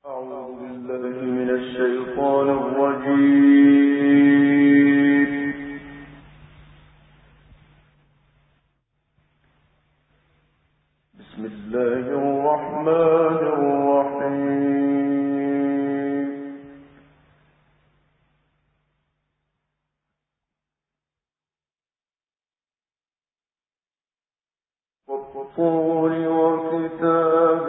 والطور وكتاب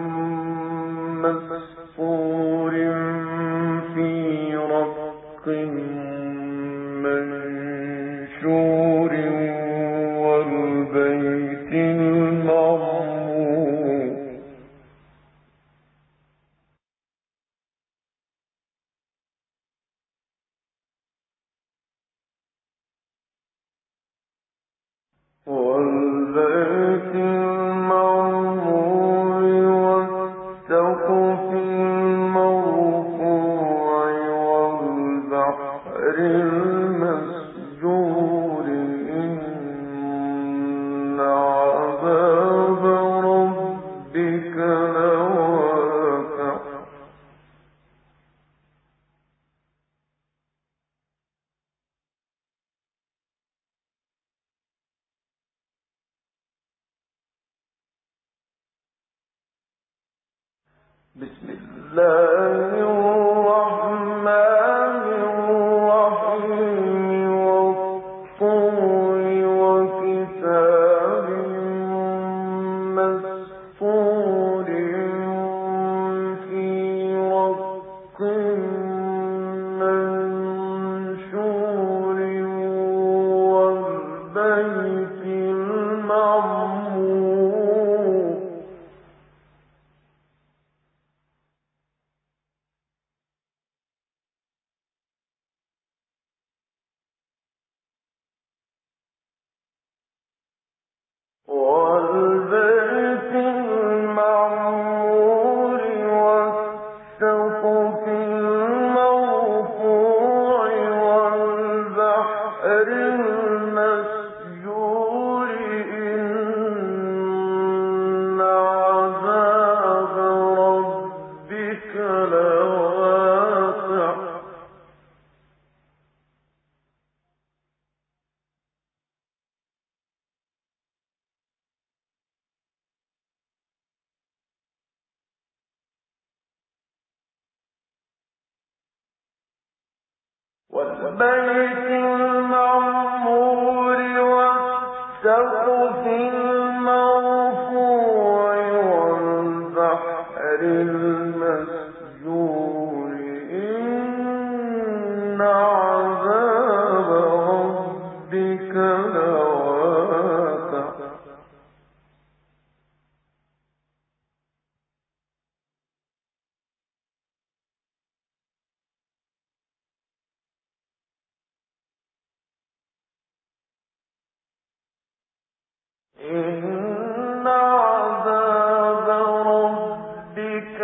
مسطور في رق منشور والبيت المعمور والبيت المعمور والسقف المرفوع والبحر المسجور إن عذاب ربك لواقع بسم الله الرحمن الرحيم والطور وكتاب مسطور في رق منشور والبيت المعمور والبيت المعمور والسقف المرفوع والبحر المسجور إن عذاب ربك لواقع والبيت المعمور والسقف المرفوع والبحر المسجور إن عذاب ربك لواقع إن عذاب ربك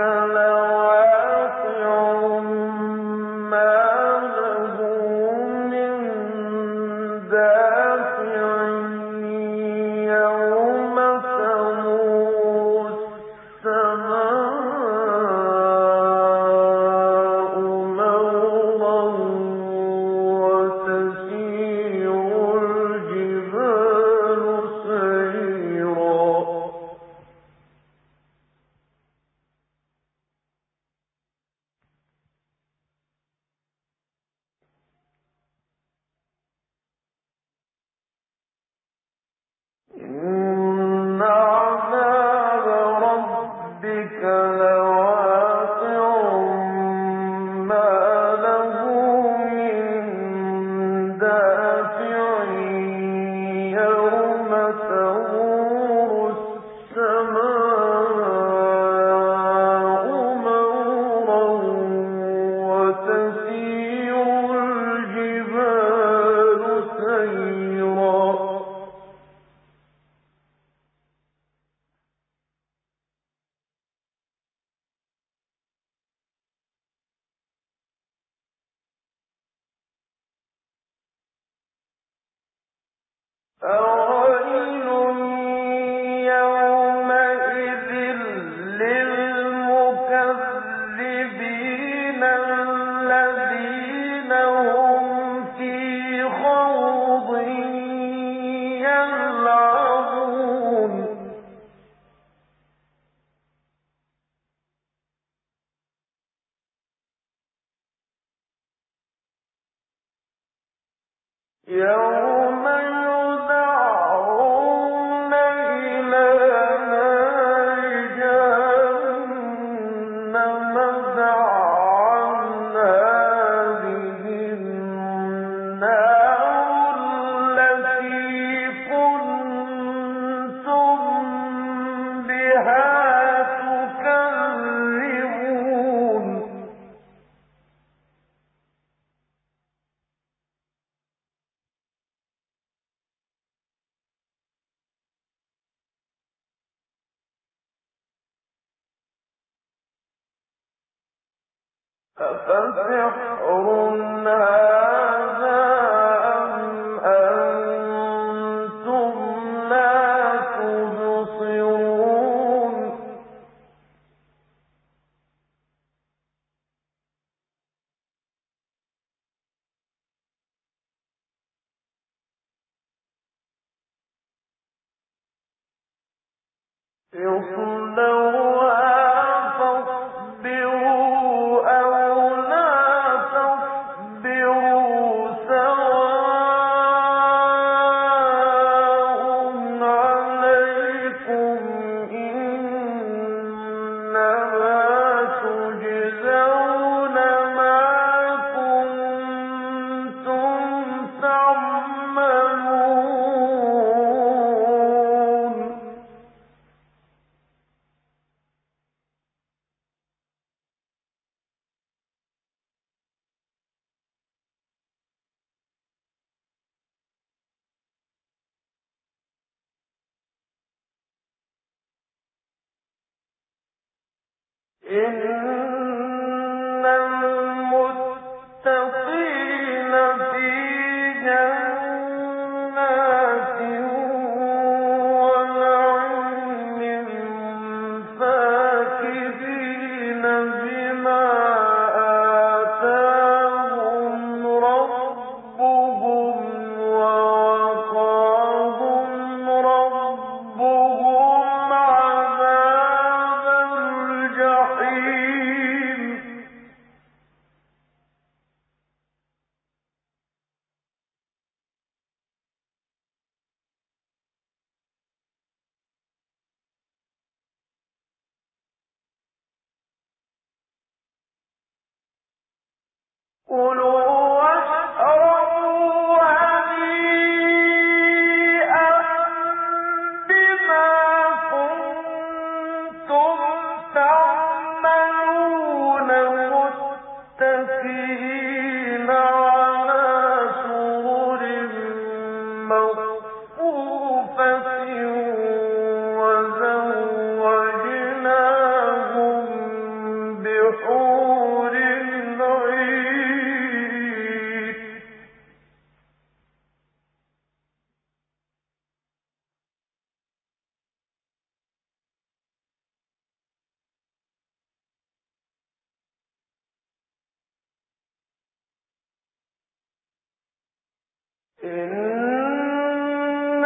لواقع ما له من دافع يوم تمور السماء مورا وتسير الجبال سيرا إن عذاب ربك لواقع ما له من دافع يوم تمور السماء مورا وتسير الجبال سيرا فويل يومئذ للمكذبين يوم يدعون إلى نار جهنم دعا هذه النار التي كنتم بها تكذبون أفسحر هذا أم أنتم لا تبصرون اصلوها فاصبروا أو لا تصبروا سواء عليكم إنما تجزون ما كنتم تعملون إن المتقين في جنات ونعيم فاكهين بما آتاهم ربهم ووقاهم ربهم عذاب الجحيم كلوا واشربوا هنيئا بما كنتم تعملون متكئين على سرر مصفوفة وزوجناهم بحور عين إن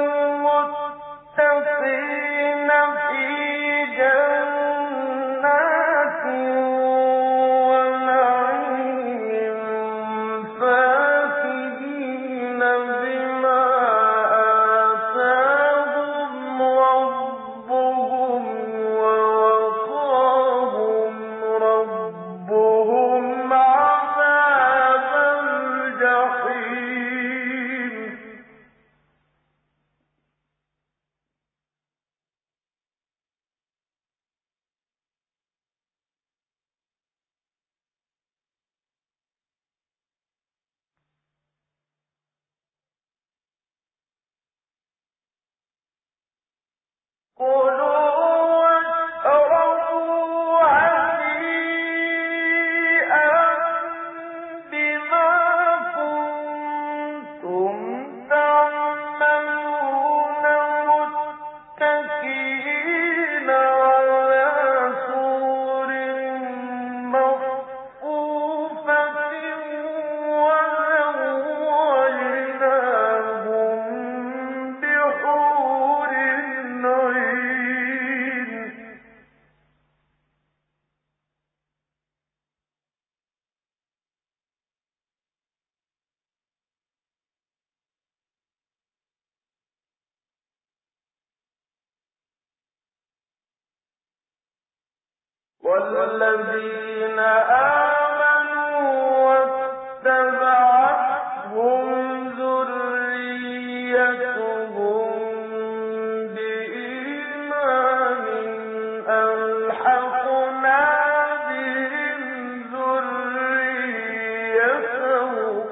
المتقين في جنات ونعيم فاكهين بما آتاهم ربهم ووقاهم ربهم عذاب الجحيم كلوا واشربوا هنيئا بما كنتم تعملون متكئين على سرر مصفوفة وزوجناهم بحور عين والذين آمنوا واتبعتهم ذريتهم بإيمان ألحقنا بهم ذريتهم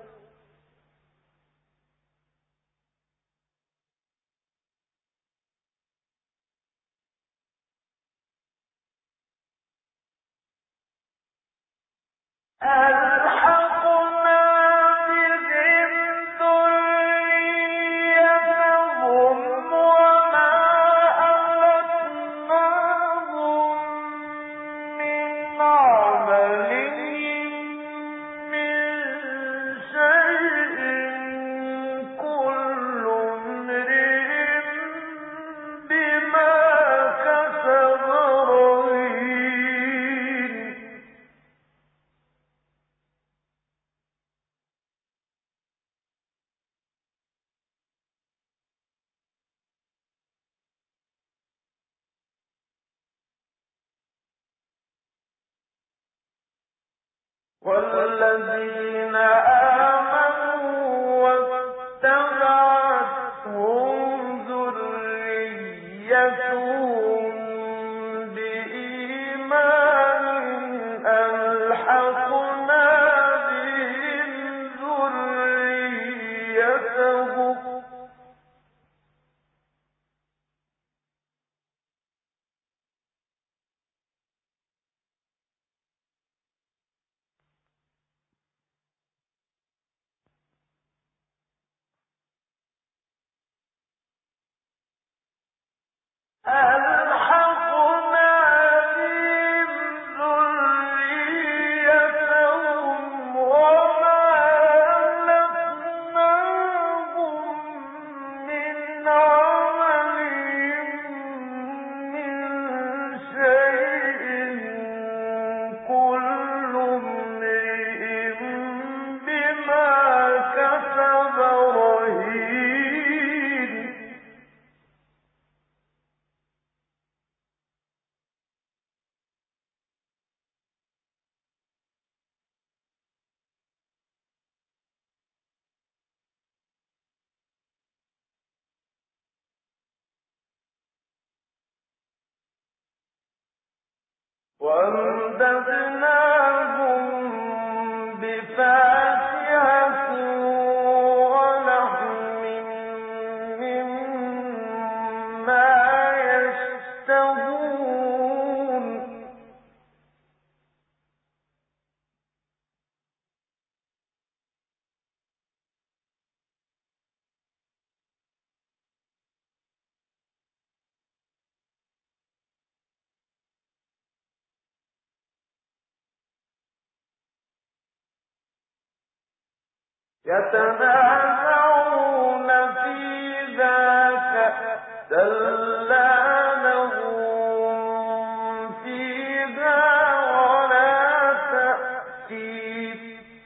وما ألتناهم من عملهم من شيء كل امرئ بما كسب رهين والذين آمنوا واتبعتهم ذريتهم بإيمان ألحقنا بهم ذريتهم ألحقنا بهم ذريتهم وما ألتناهم من عملهم من شيء كل امرئ بما كسب رهين وَأَمْدَدْنَاهُم بِفَاكِهَةٍ وَلَحْمٍ مِّمَّا يَشْتَهُونَ يَتَنَازَعُونَ فِيهَا كَأْسًا لَّا لَغْوٌ فِيهَا وَلَا تَأْثِيمٌ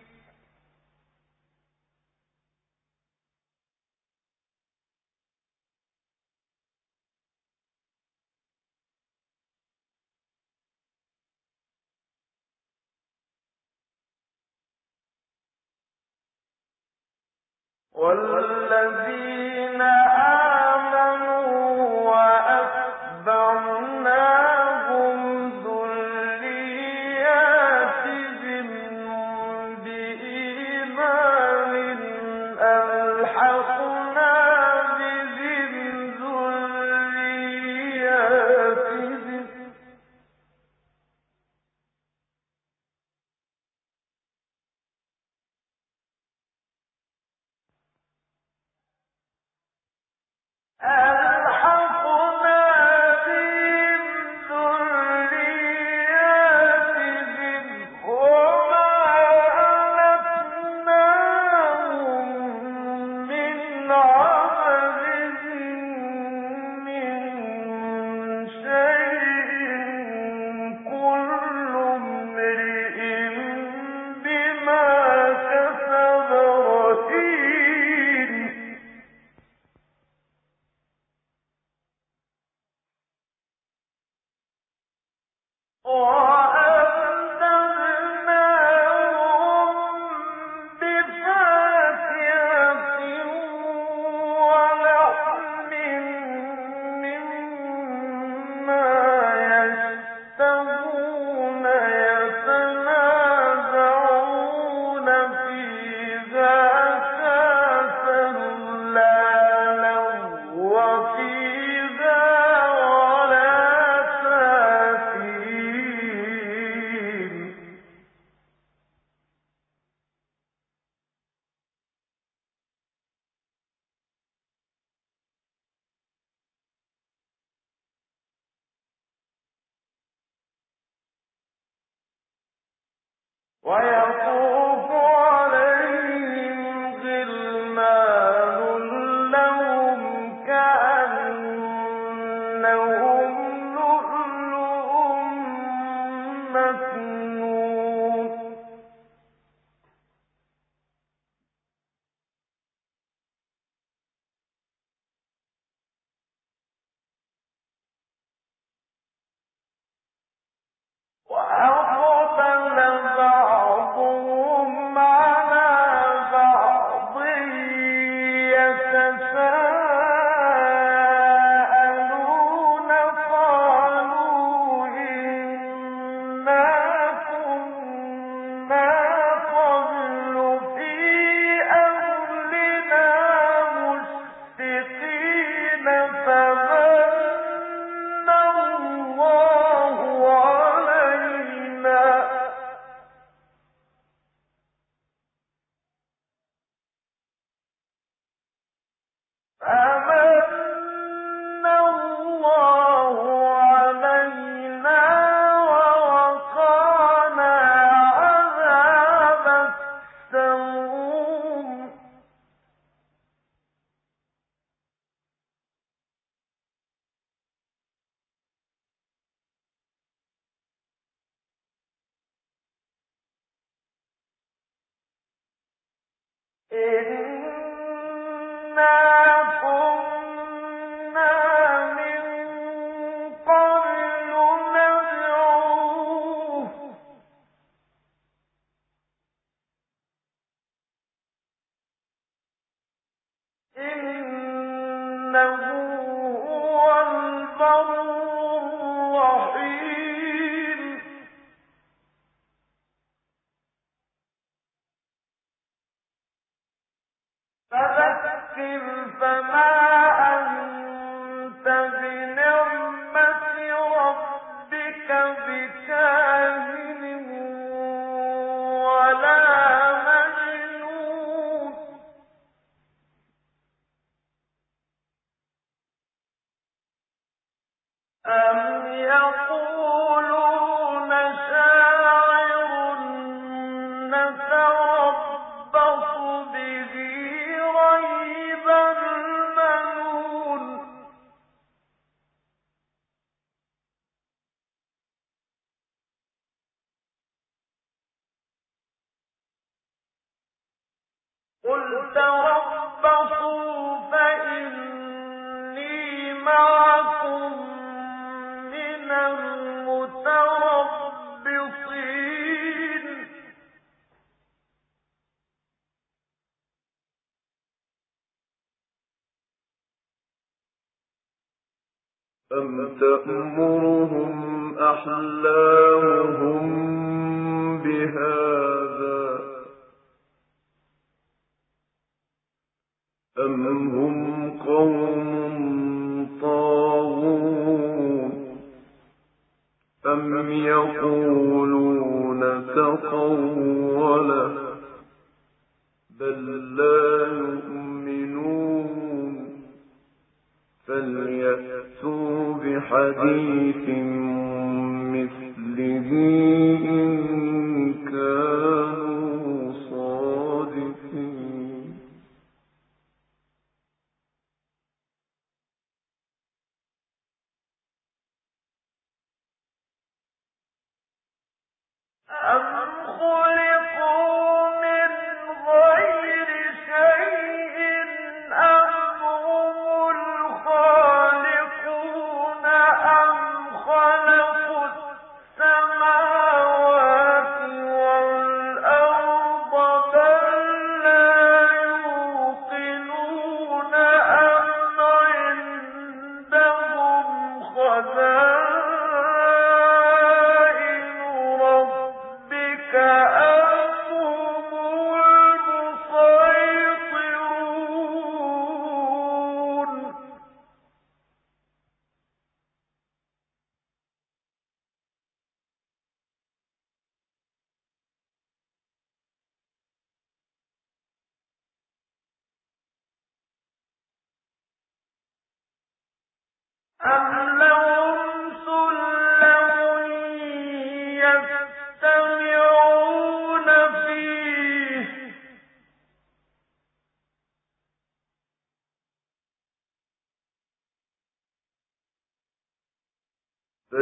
والذين آمنوا وأتبعناهم ذرياتهم بإيمان ألحقنا بهم ذرياتهم ألحقنا بهم ذرياتهم وما ألتناهم من عملهم من شيء كل امرئ بما كسب رهين ويطوف عليهم غلمان لهم كأنهم لؤلؤ مكنون وأقبل بعضهم على بعض يتساءلون قالوا إنا كنا قبل في أهلنا مشفقين فمن الله علينا ووقانا عذاب السموم إنا كنا من قبل ندعوه إنه هو البر الرحيم فذكر فما أنت بنعمة ربك بكاهن ولا مجنون أم يقولون شاعر نتربص به ريب المنون قل تربصوا فإني معكم من المتربصين أم تأمرهم أحلامهم بهذا أم هم قوم طاغون أم يقولون تقوله بل لا يؤمنون فليأتوا بحديث مثله إن كانوا صادقين أم خلقوا من غير شيء أم هم الخالقون أم خلقوا السماوات والأرض بل لا يوقنون أم عندهم خزائن ربك أم هم المسيطرون أم لهم سلم يستمعون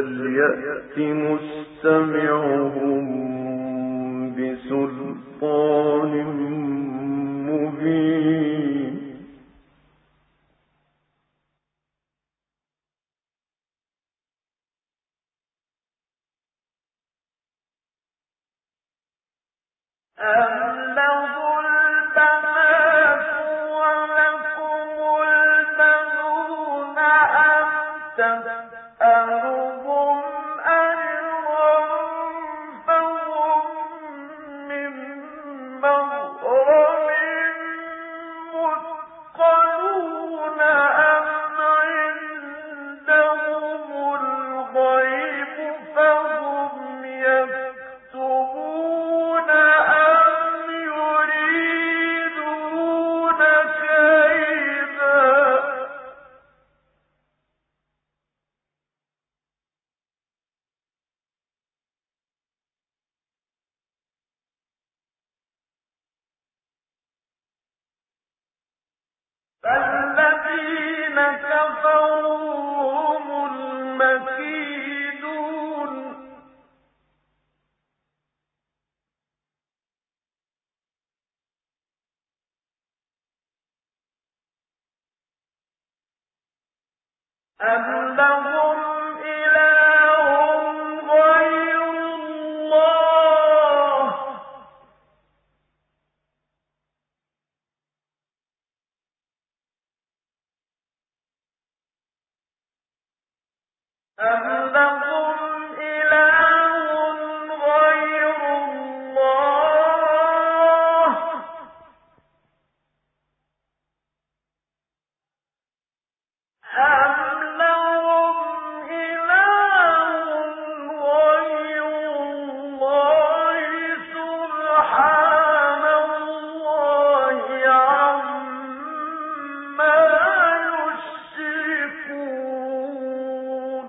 فليأت مستمعهم بسلطان مبين. أم له البنات ولكم البنون أم تسألهم أجرا فهم من مغرم مثقلون أم عندهم الغيب فهم يكتبون أم يريدون كيدا. فالذين كفروا هم المكيدون. أم لهم إله غير الله أم لهم إله غير الله أم لهم إله غير الله سبحان الله عما يشركون.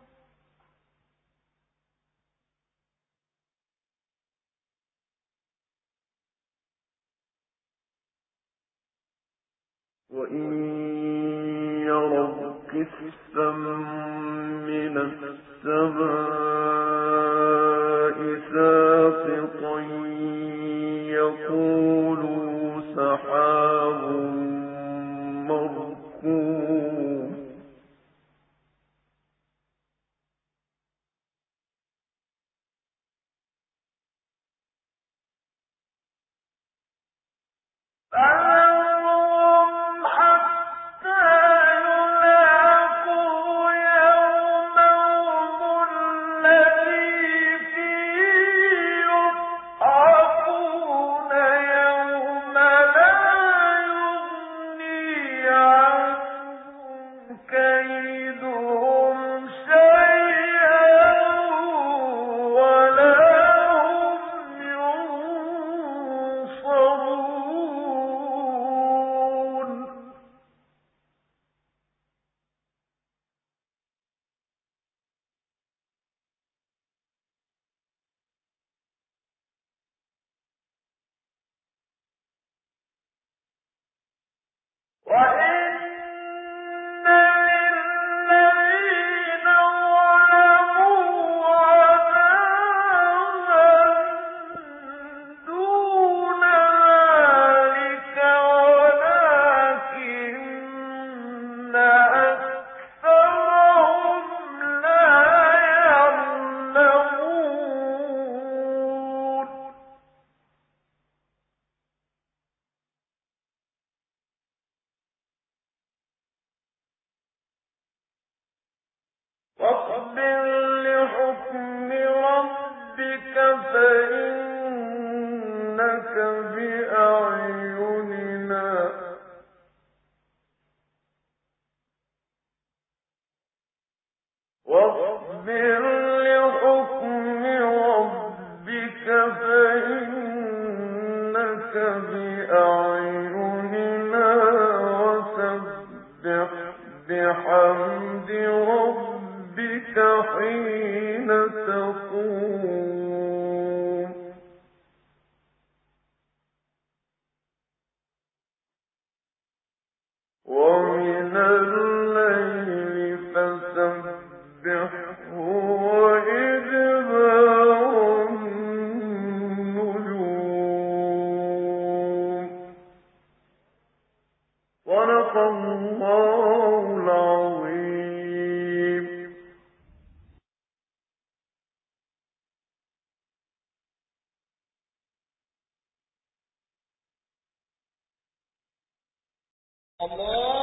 وإن يروا كسفا من السماء ساقطا يقولوا سحاب مركوم. فذرهم حتى يلاقوا يومهم الذي فيه يصعقون يوم لا يغني عنهم كيدهم شيئا ولا هم ينصرون. وإن للذين ظلموا عذابا دون ذلك ولكن أكثرهم لا يعلمون. واصبر لحكم ربك فإنك بأعيننا واصبر لحكم ربك فإنك بأعيننا وسبح بحمد ربك حين تقوم. ومن الليل فسبحه الله